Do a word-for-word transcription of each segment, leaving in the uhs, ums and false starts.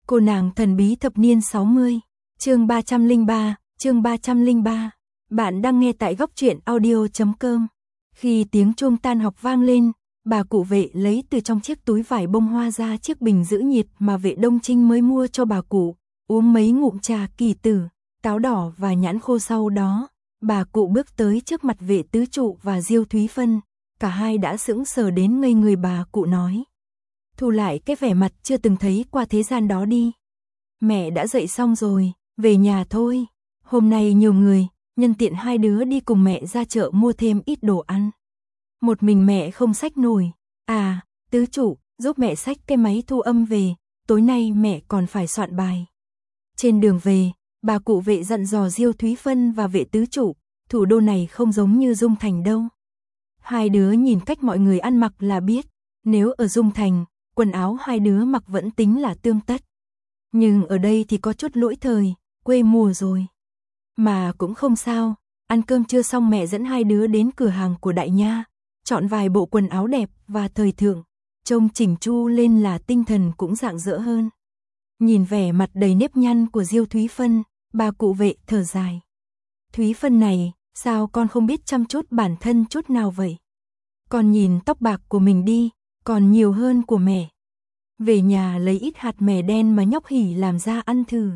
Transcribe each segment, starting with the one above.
Cô nàng thần bí thập niên sáu mươi, chương ba trăm lẻ ba, chương ba trăm lẻ ba. Bạn đang nghe tại góc truyện audio chấm com. Khi tiếng chuông tan học vang lên, bà cụ Vệ lấy từ trong chiếc túi vải bông hoa ra chiếc bình giữ nhiệt mà Vệ Đông Trinh mới mua cho bà cụ, uống mấy ngụm trà kỳ tử, táo đỏ và nhãn khô. Sau đó, bà cụ bước tới trước mặt Vệ Tứ Trụ và Diêu Thúy Phân, cả hai đã sững sờ đến ngây người. Bà cụ nói: "Thu lại cái vẻ mặt chưa từng thấy qua thế gian đó đi. Mẹ đã dậy xong rồi, về nhà thôi. Hôm nay nhiều người, nhân tiện hai đứa đi cùng mẹ ra chợ mua thêm ít đồ ăn. Một mình mẹ không xách nổi. À, Tứ Trụ, giúp mẹ xách cái máy thu âm về, tối nay mẹ còn phải soạn bài." Trên đường về, bà cụ Vệ dặn dò Diêu Thúy Phân và Vệ Tứ Trụ, thủ đô này không giống như Dung Thành đâu. Hai đứa nhìn cách mọi người ăn mặc là biết, nếu ở Dung Thành, quần áo hai đứa mặc vẫn tính là tươm tất. Nhưng ở đây thì có chút lỗi thời, quê mùa rồi. Mà cũng không sao, ăn cơm trưa xong mẹ dẫn hai đứa đến cửa hàng của Đại Nha, chọn vài bộ quần áo đẹp và thời thượng, trông chỉnh chu lên là tinh thần cũng rạng rỡ hơn. Nhìn vẻ mặt đầy nếp nhăn của Diêu Thúy Phân, bà cụ Vệ thở dài. "Thúy Phân này, sao con không biết chăm chút bản thân chút nào vậy? Con nhìn tóc bạc của mình đi, còn nhiều hơn của mẹ. Về nhà lấy ít hạt mè đen mà nhóc Hỉ làm ra ăn thử.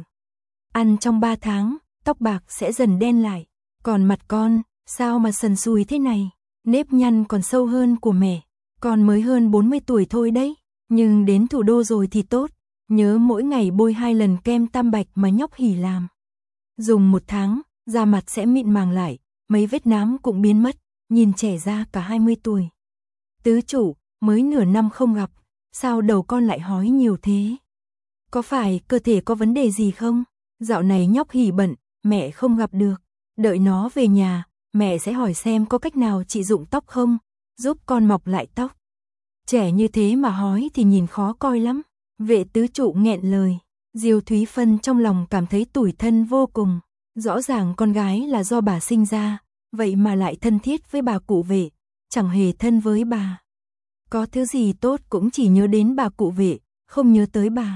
Ăn trong ba tháng, tóc bạc sẽ dần đen lại. Còn mặt con, sao mà sần sùi thế này? Nếp nhăn còn sâu hơn của mẹ. Con mới hơn bốn mươi tuổi thôi đấy, nhưng đến thủ đô rồi thì tốt. Nhớ mỗi ngày bôi hai lần kem tam bạch mà nhóc Hỉ làm. Dùng một tháng, da mặt sẽ mịn màng lại, mấy vết nám cũng biến mất, nhìn trẻ ra cả hai mươi tuổi. Tứ Trụ, mới nửa năm không gặp, sao đầu con lại hói nhiều thế? Có phải cơ thể có vấn đề gì không? Dạo này nhóc Hỉ bận, mẹ không gặp được. Đợi nó về nhà, mẹ sẽ hỏi xem có cách nào trị rụng tóc không, giúp con mọc lại tóc. Trẻ như thế mà hói thì nhìn khó coi lắm." Vệ Tứ Trụ nghẹn lời. Diêu Thúy Phân trong lòng cảm thấy tủi thân vô cùng. Rõ ràng con gái là do bà sinh ra, vậy mà lại thân thiết với bà cụ Vệ, chẳng hề thân với bà. Có thứ gì tốt cũng chỉ nhớ đến bà cụ Vệ, không nhớ tới bà.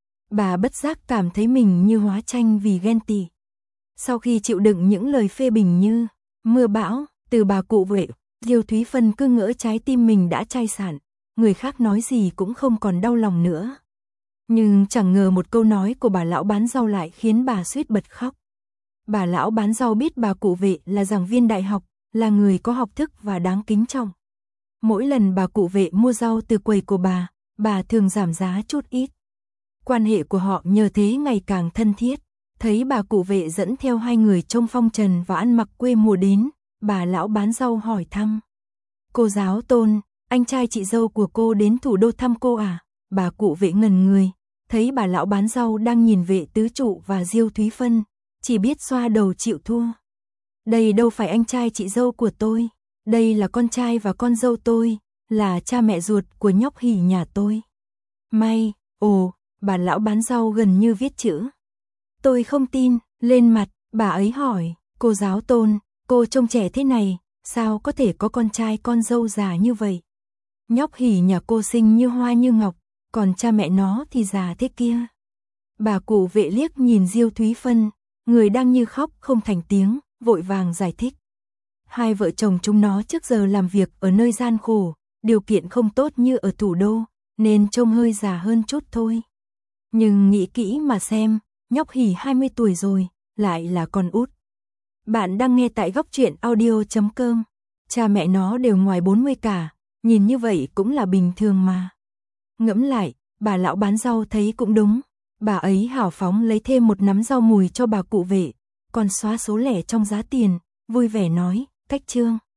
Bà bất giác cảm thấy mình như hóa tranh vì ghen tị. Sau khi chịu đựng những lời phê bình như mưa bão từ bà cụ Vệ, Diêu Thúy Phân cứ ngỡ trái tim mình đã chai sạn, người khác nói gì cũng không còn đau lòng nữa. Nhưng chẳng ngờ một câu nói của bà lão bán rau lại khiến bà suýt bật khóc. Bà lão bán rau biết bà cụ Vệ là giảng viên đại học, là người có học thức và đáng kính trọng. Mỗi lần bà cụ Vệ mua rau từ quầy của bà, bà thường giảm giá chút ít. Quan hệ của họ nhờ thế ngày càng thân thiết. Thấy bà cụ Vệ dẫn theo hai người trông phong trần và ăn mặc quê mùa đến, bà lão bán rau hỏi thăm: "Cô giáo Tôn, anh trai chị dâu của cô đến thủ đô thăm cô à?" Bà cụ Vệ ngẩn người, thấy bà lão bán rau đang nhìn Vệ Tứ Trụ và Diêu Thúy Phân, chỉ biết xoa đầu chịu thua. "Đây đâu phải anh trai chị dâu của tôi, đây là con trai và con dâu tôi, là cha mẹ ruột của nhóc Hỉ nhà tôi." May, ồ, bà lão bán rau gần như viết chữ. "Tôi không tin." Lên mặt, bà ấy hỏi: "Cô giáo Tôn, cô trông trẻ thế này, sao có thể có con trai con dâu già như vậy? Nhóc Hỉ nhà cô xinh như hoa như ngọc, còn cha mẹ nó thì già thế kia." Bà cụ Vệ liếc nhìn Diêu Thúy Phân, người đang như khóc không thành tiếng, vội vàng giải thích: "Hai vợ chồng chúng nó trước giờ làm việc ở nơi gian khổ, điều kiện không tốt như ở thủ đô, nên trông hơi già hơn chút thôi. Nhưng nghĩ kỹ mà xem, nhóc Hỉ hai mươi tuổi rồi, lại là con út." Bạn đang nghe tại góc truyện audio chấm com. Cha mẹ nó đều ngoài bốn mươi cả, nhìn như vậy cũng là bình thường mà. Ngẫm lại, bà lão bán rau thấy cũng đúng. Bà ấy hào phóng lấy thêm một nắm rau mùi cho bà cụ Vệ, còn xóa số lẻ trong giá tiền, vui vẻ nói: "Cách trương."